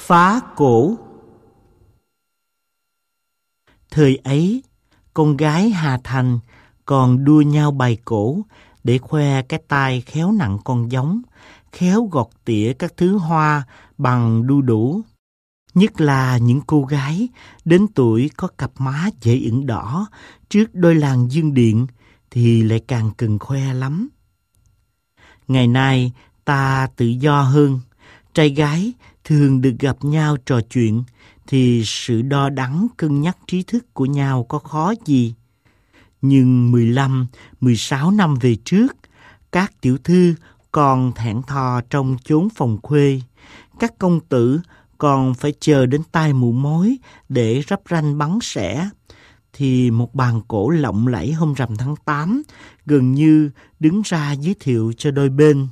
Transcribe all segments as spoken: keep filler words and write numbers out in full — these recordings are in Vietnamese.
Phá cổ. Thời ấy, con gái Hà Thành còn đua nhau bày cổ để khoe cái tai khéo nặn con giống, khéo gọt tỉa các thứ hoa bằng đu đủ. Nhất là những cô gái đến tuổi có cặp má dễ ửng đỏ trước đôi làn dương điện thì lại càng cần khoe lắm. Ngày nay ta tự do hơn, trai gái thường được gặp nhau trò chuyện thì sự đo đắn cân nhắc trí thức của nhau có khó gì. Nhưng mười lăm, mười sáu năm về trước, các tiểu thư còn thẹn thò trong chốn phòng khuê, các công tử còn phải chờ đến tai mụ mối để rắp ranh bắn sẻ, thì một bàn cổ lộng lẫy hôm rằm tháng tám gần như đứng ra giới thiệu cho đôi bên.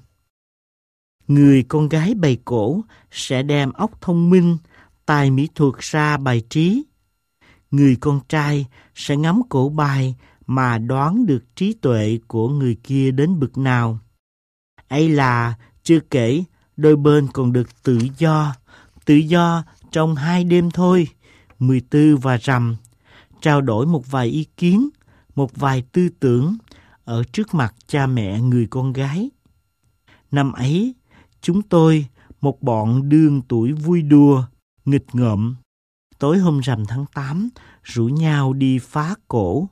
Người con gái bày cổ sẽ đem óc thông minh, tài mỹ thuật ra bày trí. Người con trai sẽ ngắm cổ bài mà đoán được trí tuệ của người kia đến bực nào. Ấy là chưa kể đôi bên còn được tự do, tự do trong hai đêm thôi, mười tư và rằm, trao đổi một vài ý kiến, một vài tư tưởng ở trước mặt cha mẹ người con gái. Năm ấy, chúng tôi, một bọn đương tuổi vui đùa, nghịch ngợm, tối hôm rằm tháng tám, rủ nhau đi phá cổ.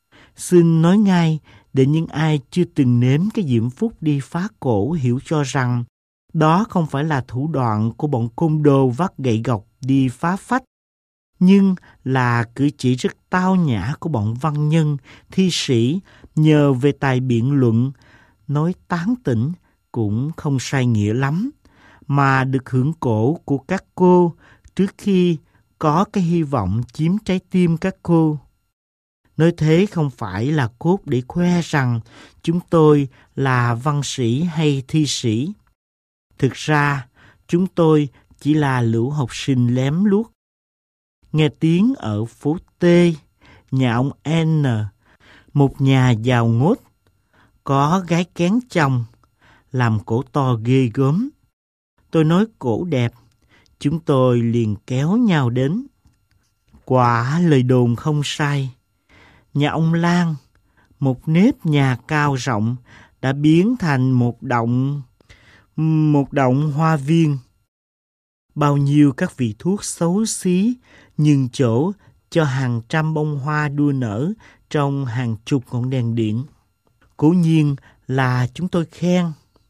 Xin nói ngay để những ai chưa từng nếm cái diễm phúc đi phá cổ hiểu cho rằng đó không phải là thủ đoạn của bọn côn đồ vác gậy gộc đi phá phách, nhưng là cử chỉ rất tao nhã của bọn văn nhân, thi sĩ nhờ về tài biện luận, nói tán tỉnh cũng không sai nghĩa lắm, mà được hưởng cổ của các cô trước khi có cái hy vọng chiếm trái tim các cô. Nói thế không phải là cốt để khoe rằng chúng tôi là văn sĩ hay thi sĩ. Thực ra, chúng tôi chỉ là lũ học sinh lém luốc. Nghe tiếng ở phố T, nhà ông N, một nhà giàu ngốt, có gái kén chồng, làm cổ to ghê gớm. Tôi nói cổ đẹp, chúng tôi liền kéo nhau đến. Quả lời đồn không sai. Nhà ông Lan, một nếp nhà cao rộng, đã biến thành một động, một động hoa viên. Bao nhiêu các vị thuốc xấu xí, nhường chỗ cho hàng trăm bông hoa đua nở trong hàng chục ngọn đèn điện. Cố nhiên là chúng tôi khen.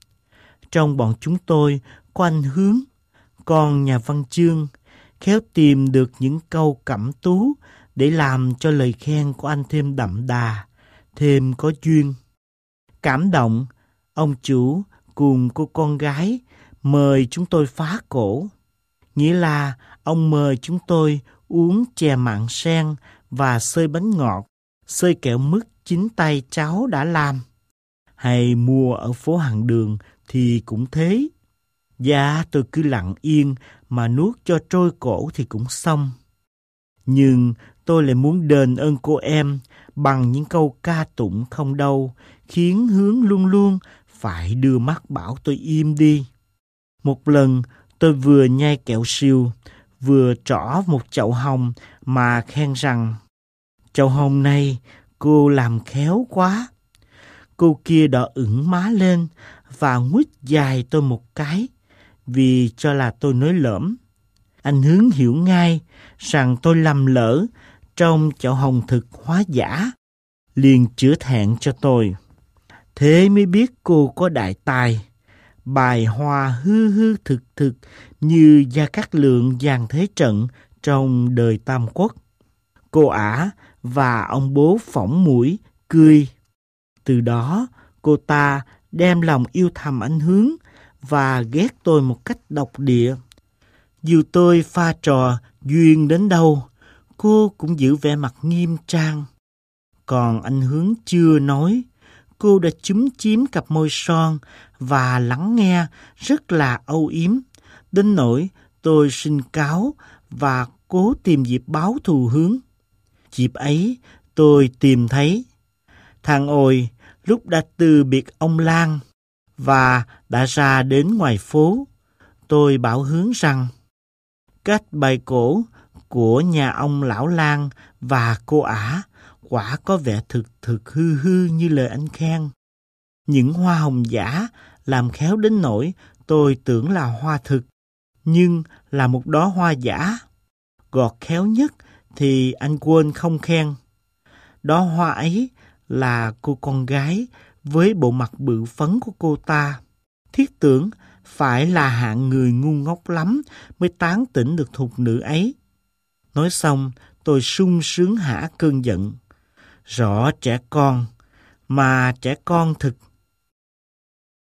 Trong bọn chúng tôi có anh Hướng, con nhà văn chương, khéo tìm được những câu cẩm tú để làm cho lời khen của anh thêm đậm đà, thêm có duyên. Cảm động, ông chủ cùng cô con gái mời chúng tôi phá cổ. Nghĩa là ông mời chúng tôi uống chè mặn sen và xơi bánh ngọt, xơi kẹo mứt chính tay cháu đã làm. Hay mua ở phố hàng đường thì cũng thế. Dạ, tôi cứ lặng yên mà nuốt cho trôi cổ thì cũng xong. Nhưng tôi lại muốn đền ơn cô em bằng những câu ca tụng không đâu, khiến Hướng luôn luôn phải đưa mắt bảo tôi im đi. Một lần tôi vừa nhai kẹo siêu, vừa trỏ một chậu hồng mà khen rằng chậu hồng này cô làm khéo quá. Cô kia đỏ ửng má lên và nguýt dài tôi một cái vì cho là tôi nói lỡm. Anh Hướng hiểu ngay rằng tôi lầm lỡ trong chậu hồng thực hóa giả, liền chữa thẹn cho tôi. Thế mới biết cô có đại tài, bài hoa hư hư thực thực như Gia Cát Lượng dàn thế trận trong đời Tam Quốc. Cô ả và ông bố phỏng mũi cười. Từ đó cô ta đem lòng yêu thầm anh Hướng và ghét tôi một cách độc địa. Dù tôi pha trò duyên đến đâu, cô cũng giữ vẻ mặt nghiêm trang. Còn anh Hướng chưa nói, cô đã chúm chím cặp môi son và lắng nghe rất là âu yếm, đến nỗi tôi xin cáo và cố tìm dịp báo thù Hướng. Dịp ấy tôi tìm thấy thằng Ôi lúc đã từ biệt ông Lan và đã ra đến ngoài phố. Tôi bảo Hướng rằng Cách bày cổ của nhà ông lão Lan và cô ả quả có vẻ thực thực hư hư như lời anh khen. Những hoa hồng giả làm khéo đến nỗi tôi tưởng là hoa thực, nhưng là một đóa hoa giả. Gọt khéo nhất thì anh quên không khen. Đóa hoa ấy là cô con gái với bộ mặt bự phấn của cô ta. Thiết tưởng phải là hạng người ngu ngốc lắm mới tán tỉnh được thục nữ ấy. Nói xong, tôi sung sướng hả cơn giận. Rõ trẻ con, mà trẻ con thực